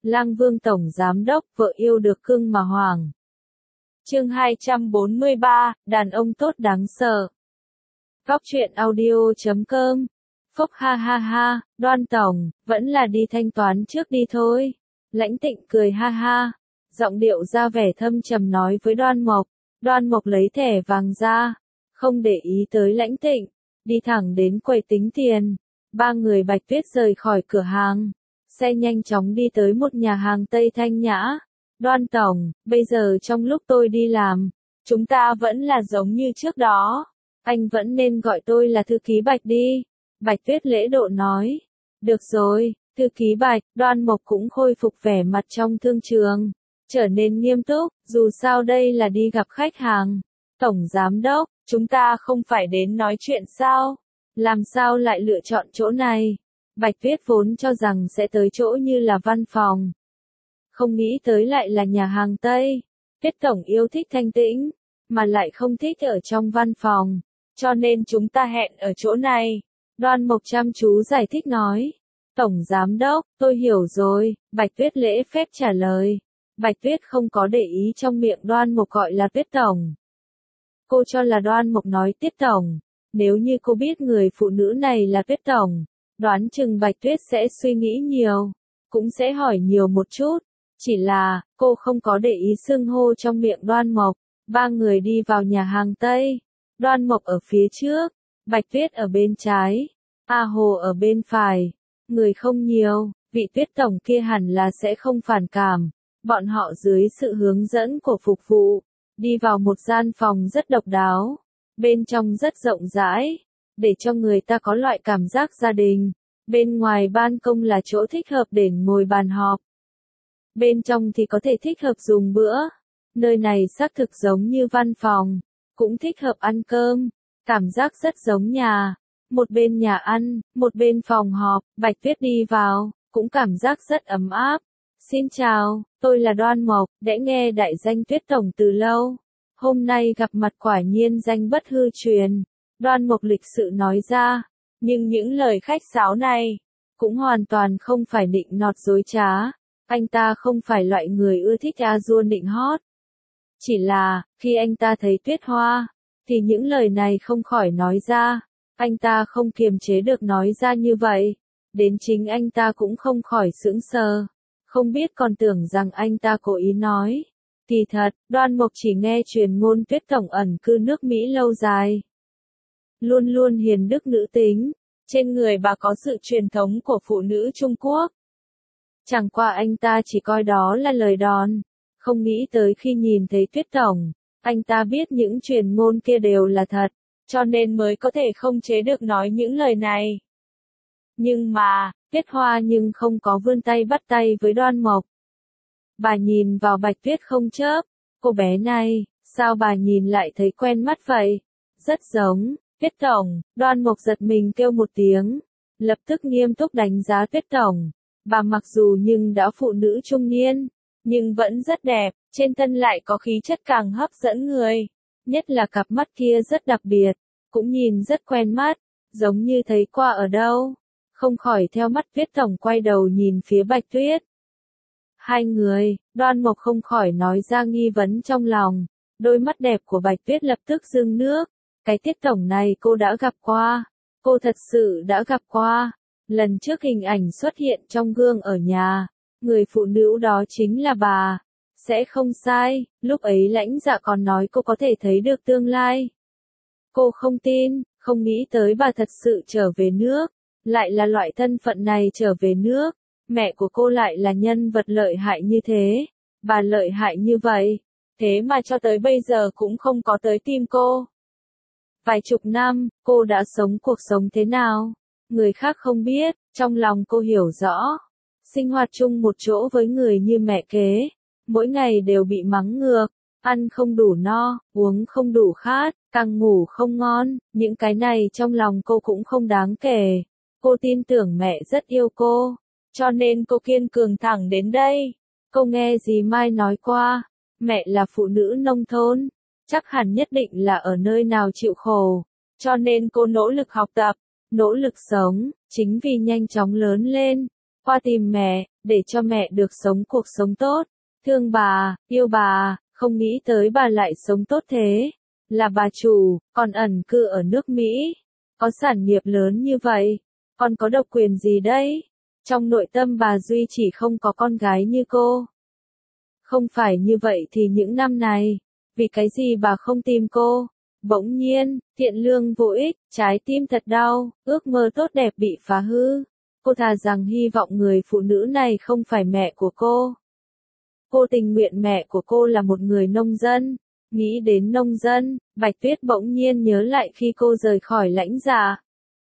Lang Vương Tổng Giám Đốc, vợ yêu được cưng mà hoàng. Chương 243, đàn ông tốt đáng sợ. Góc truyện audio.com. Phốc ha ha ha, Đoan Tổng, vẫn là đi thanh toán trước đi thôi. Lãnh Tịnh cười ha ha, giọng điệu ra vẻ thâm trầm nói với Đoan Mộc. Đoan Mộc lấy thẻ vàng ra, không để ý tới Lãnh Tịnh, đi thẳng đến quầy tính tiền. Ba người Bạch Tuyết rời khỏi cửa hàng, xe nhanh chóng đi tới một nhà hàng Tây thanh nhã. Đoan Tổng, bây giờ trong lúc tôi đi làm, chúng ta vẫn là giống như trước đó. Anh vẫn nên gọi tôi là thư ký Bạch đi. Bạch Tuyết lễ độ nói. Được rồi, thư ký Bạch. Đoan Mộc cũng khôi phục vẻ mặt trong thương trường, trở nên nghiêm túc, dù sao đây là đi gặp khách hàng. Tổng Giám Đốc, chúng ta không phải đến nói chuyện sao? Làm sao lại lựa chọn chỗ này? Bạch Tuyết vốn cho rằng sẽ tới chỗ như là văn phòng, không nghĩ tới lại là nhà hàng Tây. Tuyết Tổng yêu thích thanh tĩnh, mà lại không thích ở trong văn phòng, cho nên chúng ta hẹn ở chỗ này. Đoan Mộc chăm chú giải thích nói. Tổng Giám Đốc, tôi hiểu rồi, Bạch Tuyết lễ phép trả lời. Bạch Tuyết không có để ý trong miệng Đoan Mộc gọi là Tuyết Tổng. Cô cho là Đoan Mộc nói Tuyết Tổng. Nếu như cô biết người phụ nữ này là Tuyết Tổng, đoán chừng Bạch Tuyết sẽ suy nghĩ nhiều, cũng sẽ hỏi nhiều một chút. Chỉ là, cô không có để ý xưng hô trong miệng Đoan Mộc. Ba người đi vào nhà hàng Tây. Đoan Mộc ở phía trước, Bạch Tuyết ở bên trái, A Hồ ở bên phải. Người không nhiều, vị Tuyết Tổng kia hẳn là sẽ không phản cảm. Bọn họ dưới sự hướng dẫn của phục vụ, đi vào một gian phòng rất độc đáo. Bên trong rất rộng rãi, để cho người ta có loại cảm giác gia đình. Bên ngoài ban công là chỗ thích hợp để ngồi bàn họp. Bên trong thì có thể thích hợp dùng bữa. Nơi này xác thực giống như văn phòng, cũng thích hợp ăn cơm. Cảm giác rất giống nhà. Một bên nhà ăn, một bên phòng họp. Bạch Tuyết đi vào, cũng cảm giác rất ấm áp. Xin chào, tôi là Đoan Mộc, đã nghe đại danh Tuyết Tổng từ lâu. Hôm nay gặp mặt quả nhiên danh bất hư truyền. Đoan Mộc lịch sự nói ra. Nhưng những lời khách sáo này, cũng hoàn toàn không phải nịnh nọt dối trá. Anh ta không phải loại người ưa thích a dua nịnh hót. Chỉ là, khi anh ta thấy Tuyết Hoa, thì những lời này không khỏi nói ra. Anh ta không kiềm chế được nói ra như vậy. Đến chính anh ta cũng không khỏi sững sờ. Không biết còn tưởng rằng anh ta cố ý nói. Kỳ thật, Đoan Mộc chỉ nghe truyền ngôn Tuyết Tổng ẩn cư nước Mỹ lâu dài. Luôn luôn hiền đức nữ tính. Trên người bà có sự truyền thống của phụ nữ Trung Quốc. Chẳng qua anh ta chỉ coi đó là lời đồn. Không nghĩ tới khi nhìn thấy Tuyết Tổng, anh ta biết những truyền ngôn kia đều là thật, cho nên mới có thể không chế được nói những lời này. Nhưng mà, Tuyết Hoa nhưng không có vươn tay bắt tay với Đoan Mộc. Bà nhìn vào Bạch Tuyết không chớp. Cô bé này, sao bà nhìn lại thấy quen mắt vậy? Rất giống. Tuyết Tổng. Đoan Mộc giật mình kêu một tiếng, lập tức nghiêm túc đánh giá Tuyết Tổng. Bà mặc dù nhưng đã phụ nữ trung niên, nhưng vẫn rất đẹp, trên thân lại có khí chất càng hấp dẫn người. Nhất là cặp mắt kia rất đặc biệt, cũng nhìn rất quen mắt, giống như thấy qua ở đâu. Không khỏi theo mắt Tuyết Tổng quay đầu nhìn phía Bạch Tuyết. Hai người, Đoan Mộc không khỏi nói ra nghi vấn trong lòng. Đôi mắt đẹp của Bạch Tuyết lập tức rưng nước. Cái Tuyết Tổng này cô đã gặp qua. Cô thật sự đã gặp qua. Lần trước hình ảnh xuất hiện trong gương ở nhà. Người phụ nữ đó chính là bà. Sẽ không sai, lúc ấy Lãnh Dạ còn nói cô có thể thấy được tương lai. Cô không tin, không nghĩ tới bà thật sự trở về nước. Lại là loại thân phận này trở về nước. Mẹ của cô lại là nhân vật lợi hại như thế. Bà lợi hại như vậy. Thế mà cho tới bây giờ cũng không có tới tim cô. Vài chục năm, cô đã sống cuộc sống thế nào? Người khác không biết, trong lòng cô hiểu rõ. Sinh hoạt chung một chỗ với người như mẹ kế. Mỗi ngày đều bị mắng ngược. Ăn không đủ no, uống không đủ khát, càng ngủ không ngon. Những cái này trong lòng cô cũng không đáng kể. Cô tin tưởng mẹ rất yêu cô. Cho nên cô kiên cường thẳng đến đây. Cô nghe dì Mai nói qua. Mẹ là phụ nữ nông thôn. Chắc hẳn nhất định là ở nơi nào chịu khổ. Cho nên cô nỗ lực học tập, nỗ lực sống, chính vì nhanh chóng lớn lên. Qua tìm mẹ, để cho mẹ được sống cuộc sống tốt. Thương bà, yêu bà, không nghĩ tới bà lại sống tốt thế. Là bà chủ, còn ẩn cư ở nước Mỹ. Có sản nghiệp lớn như vậy, còn có độc quyền gì đấy? Trong nội tâm bà Duy chỉ không có con gái như cô. Không phải như vậy thì những năm này, vì cái gì bà không tìm cô? Bỗng nhiên, thiện lương vô ích, trái tim thật đau, ước mơ tốt đẹp bị phá hư. Cô thà rằng hy vọng người phụ nữ này không phải mẹ của cô. Cô tình nguyện mẹ của cô là một người nông dân. Nghĩ đến nông dân, Bạch Tuyết bỗng nhiên nhớ lại khi cô rời khỏi Lãnh Dạ.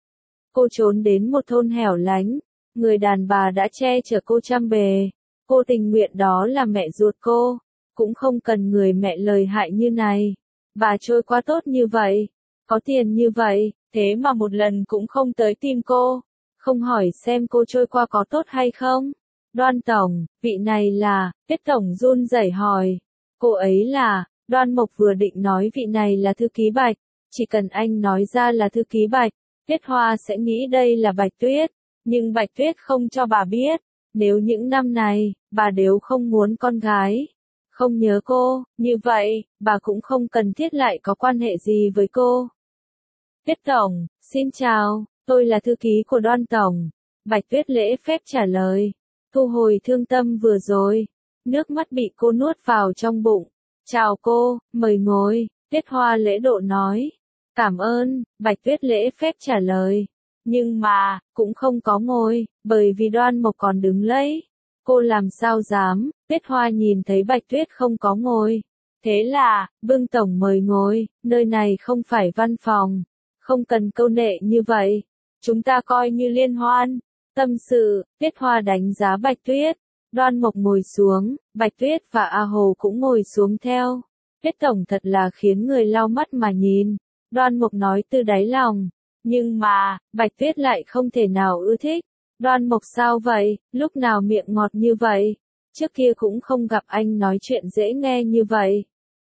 Cô trốn đến một thôn hẻo lánh, người đàn bà đã che chở cô trăm bề. Cô tình nguyện đó là mẹ ruột cô, cũng không cần người mẹ lời hại như này. Bà trôi qua tốt như vậy, có tiền như vậy, thế mà một lần cũng không tới tìm cô, không hỏi xem cô trôi qua có tốt hay không. Đoan Tổng, vị này là, Tiết Tổng run rẩy hỏi. Cô ấy là, Đoan Mộc vừa định nói vị này là thư ký Bạch, chỉ cần anh nói ra là thư ký Bạch, Tuyết Hoa sẽ nghĩ đây là Bạch Tuyết, nhưng Bạch Tuyết không cho bà biết, nếu những năm này, bà đều không muốn con gái, không nhớ cô, như vậy, bà cũng không cần thiết lại có quan hệ gì với cô. Tiết Tổng, xin chào, tôi là thư ký của Đoan Tổng. Bạch Tuyết lễ phép trả lời, thu hồi thương tâm vừa rồi, nước mắt bị cô nuốt vào trong bụng. Chào cô, mời ngồi, Tiết Hoa lễ độ nói. Cảm ơn, Bạch Tuyết lễ phép trả lời. Nhưng mà, cũng không có ngồi, bởi vì Đoan Mộc còn đứng lấy. Cô làm sao dám, Tiết Hoa nhìn thấy Bạch Tuyết không có ngồi. Thế là, Vương Tổng mời ngồi, nơi này không phải văn phòng. Không cần câu nệ như vậy. Chúng ta coi như liên hoan. Tâm sự, Tiết Hoa đánh giá Bạch Tuyết. Đoan Mộc ngồi xuống, Bạch Tuyết và A Hồ cũng ngồi xuống theo. Tiết Tổng thật là khiến người lau mắt mà nhìn. Đoan Mộc nói từ đáy lòng. Nhưng mà, Bạch Tuyết lại không thể nào ưa thích. Đoan Mộc sao vậy, lúc nào miệng ngọt như vậy? Trước kia cũng không gặp anh nói chuyện dễ nghe như vậy.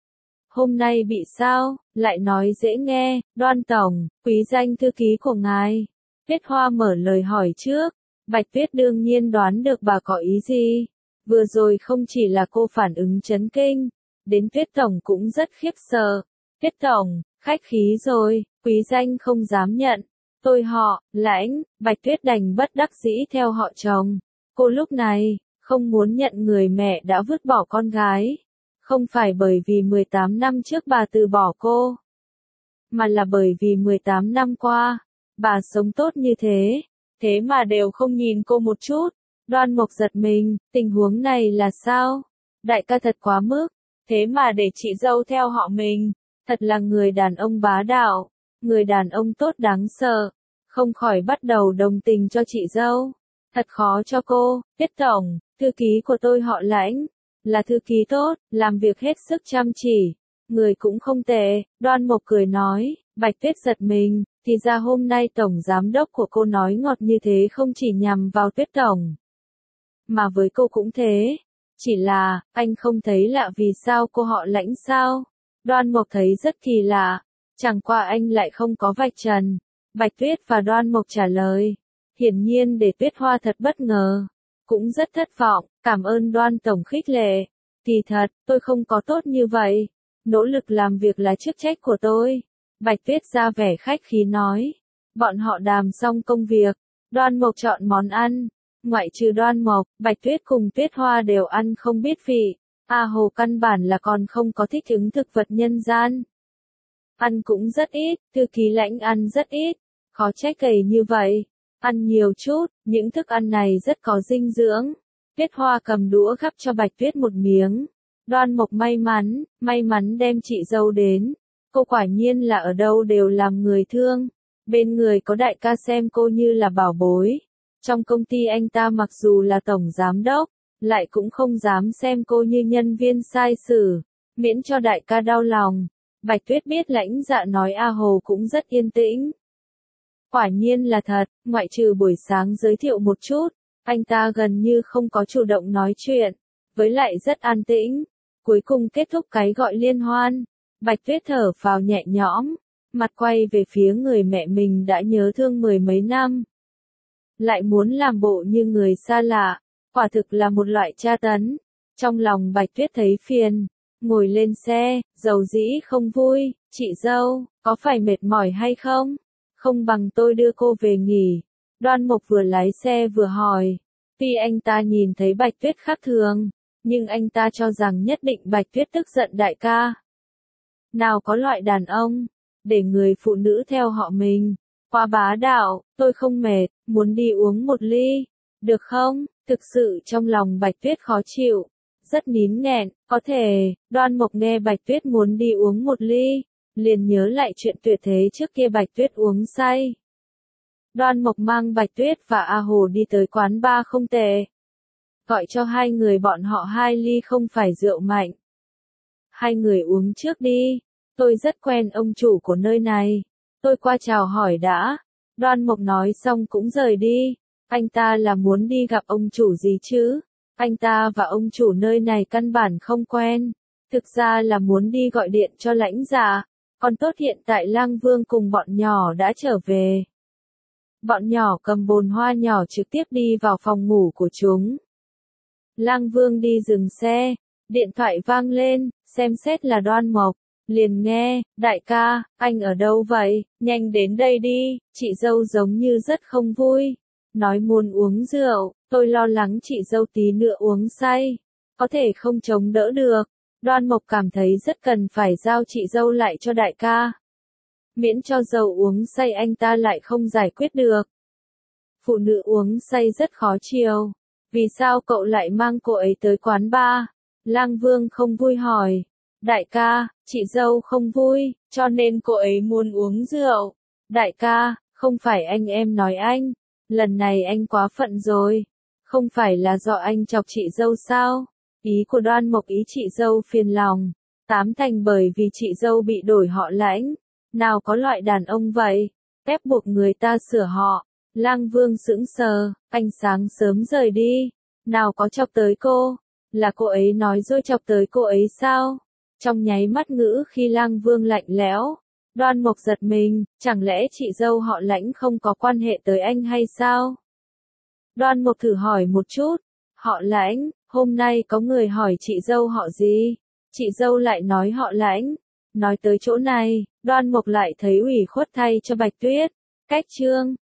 Hôm nay bị sao, lại nói dễ nghe, Đoan Tổng, quý danh thư ký của ngài. Tiết Hoa mở lời hỏi trước. Bạch Tuyết đương nhiên đoán được bà có ý gì. Vừa rồi không chỉ là cô phản ứng chấn kinh, đến Tuyết Tổng cũng rất khiếp sợ. Tuyết Tổng, khách khí rồi, quý danh không dám nhận. Tôi họ, Lãnh, Bạch Tuyết đành bất đắc dĩ theo họ chồng. Cô lúc này, không muốn nhận người mẹ đã vứt bỏ con gái. Không phải bởi vì 18 năm trước bà từ bỏ cô, mà là bởi vì 18 năm qua, bà sống tốt như thế. Thế mà đều không nhìn cô một chút. Đoan Mộc giật mình, tình huống này là sao? Đại ca thật quá mức, thế mà để chị dâu theo họ mình, thật là người đàn ông bá đạo, người đàn ông tốt đáng sợ, không khỏi bắt đầu đồng tình cho chị dâu. Thật khó cho cô, Tiết Tổng, thư ký của tôi họ Lãnh, là thư ký tốt, làm việc hết sức chăm chỉ, người cũng không tệ, Đoan Mộc cười nói. Bạch Tuyết giật mình, thì ra hôm nay Tổng Giám đốc của cô nói ngọt như thế không chỉ nhằm vào Tuyết Tổng, mà với cô cũng thế. Chỉ là, anh không thấy lạ vì sao cô họ Lãnh sao? Đoan Mộc thấy rất kỳ lạ, chẳng qua anh lại không có vạch trần. Bạch Tuyết và Đoan Mộc trả lời, hiển nhiên để Tuyết Hoa thật bất ngờ, cũng rất thất vọng, cảm ơn Đoan Tổng khích lệ. Kỳ thật, tôi không có tốt như vậy, nỗ lực làm việc là chức trách của tôi. Bạch Tuyết ra vẻ khách khí nói. Bọn họ đàm xong công việc, Đoan Mộc chọn món ăn. Ngoại trừ Đoan Mộc, Bạch Tuyết cùng Tuyết Hoa đều ăn không biết vị. A Hồ căn bản là còn không có thích ứng thực vật nhân gian. Ăn cũng rất ít, thư ký Lãnh ăn rất ít. Khó trách gầy như vậy. Ăn nhiều chút, những thức ăn này rất có dinh dưỡng. Tuyết Hoa cầm đũa gắp cho Bạch Tuyết một miếng. Đoan Mộc may mắn đem chị dâu đến. Cô quả nhiên là ở đâu đều làm người thương. Bên người có đại ca xem cô như là bảo bối. Trong công ty anh ta mặc dù là tổng giám đốc, lại cũng không dám xem cô như nhân viên sai sử, miễn cho đại ca đau lòng. Bạch Tuyết biết Lãnh Dạ nói A Hồ cũng rất yên tĩnh. Quả nhiên là thật, ngoại trừ buổi sáng giới thiệu một chút, anh ta gần như không có chủ động nói chuyện, với lại rất an tĩnh. Cuối cùng kết thúc cái gọi liên hoan. Bạch Tuyết thở phào nhẹ nhõm, mặt quay về phía người mẹ mình đã nhớ thương mười mấy năm. Lại muốn làm bộ như người xa lạ, quả thực là một loại tra tấn. Trong lòng Bạch Tuyết thấy phiền, ngồi lên xe, dầu dĩ không vui, chị dâu, có phải mệt mỏi hay không? Không bằng tôi đưa cô về nghỉ. Đoan Mục vừa lái xe vừa hỏi. Tuy anh ta nhìn thấy Bạch Tuyết khác thường, nhưng anh ta cho rằng nhất định Bạch Tuyết tức giận đại ca. Nào có loại đàn ông, để người phụ nữ theo họ mình. Quá bá đạo, tôi không mệt, muốn đi uống một ly. Được không? Thực sự trong lòng Bạch Tuyết khó chịu. Rất nín nghẹn, có thể, Đoan Mục nghe Bạch Tuyết muốn đi uống một ly, liền nhớ lại chuyện tuyệt thế trước kia Bạch Tuyết uống say. Đoan Mục mang Bạch Tuyết và A Hồ đi tới quán bar không tệ. Gọi cho hai người bọn họ 2 ly không phải rượu mạnh. Hai người uống trước đi, tôi rất quen ông chủ của nơi này. Tôi qua chào hỏi đã. Đoan Mục nói xong cũng rời đi. Anh ta là muốn đi gặp ông chủ gì chứ? Anh ta và ông chủ nơi này căn bản không quen. Thực ra là muốn đi gọi điện cho Lãnh Dạ. Còn tốt hiện tại Lang Vương cùng bọn nhỏ đã trở về. Bọn nhỏ cầm bồn hoa nhỏ trực tiếp đi vào phòng ngủ của chúng. Lang Vương đi dừng xe, điện thoại vang lên, xem xét là Đoan Mục, liền nghe, đại ca, anh ở đâu vậy, nhanh đến đây đi, chị dâu giống như rất không vui, nói muốn uống rượu, tôi lo lắng chị dâu tí nữa uống say, có thể không chống đỡ được. Đoan Mục cảm thấy rất cần phải giao chị dâu lại cho đại ca. Miễn cho dâu uống say anh ta lại không giải quyết được. Phụ nữ uống say rất khó chiều. Vì sao cậu lại mang cô ấy tới quán bar? Lang Vương không vui hỏi. Đại ca, chị dâu không vui, cho nên cô ấy muốn uống rượu. Đại ca, không phải anh em nói anh. Lần này anh quá phận rồi. Không phải là do anh chọc chị dâu sao? Ý của Đoan Mục ý chị dâu phiền lòng. Tám thành bởi vì chị dâu bị đổi họ Lãnh. Nào có loại đàn ông vậy, ép buộc người ta sửa họ. Lang Vương sững sờ, anh sáng sớm rời đi. Nào có chọc tới cô, là cô ấy nói rồi chọc tới cô ấy sao? Trong nháy mắt ngữ khi Lang Vương lạnh lẽo, Đoan Mục giật mình, chẳng lẽ chị dâu họ Lãnh không có quan hệ tới anh hay sao? Đoan Mục thử hỏi một chút, họ Lãnh, hôm nay có người hỏi chị dâu họ gì? Chị dâu lại nói họ Lãnh. Nói tới chỗ này, Đoan Mục lại thấy ủy khuất thay cho Bạch Tuyết. Cách chương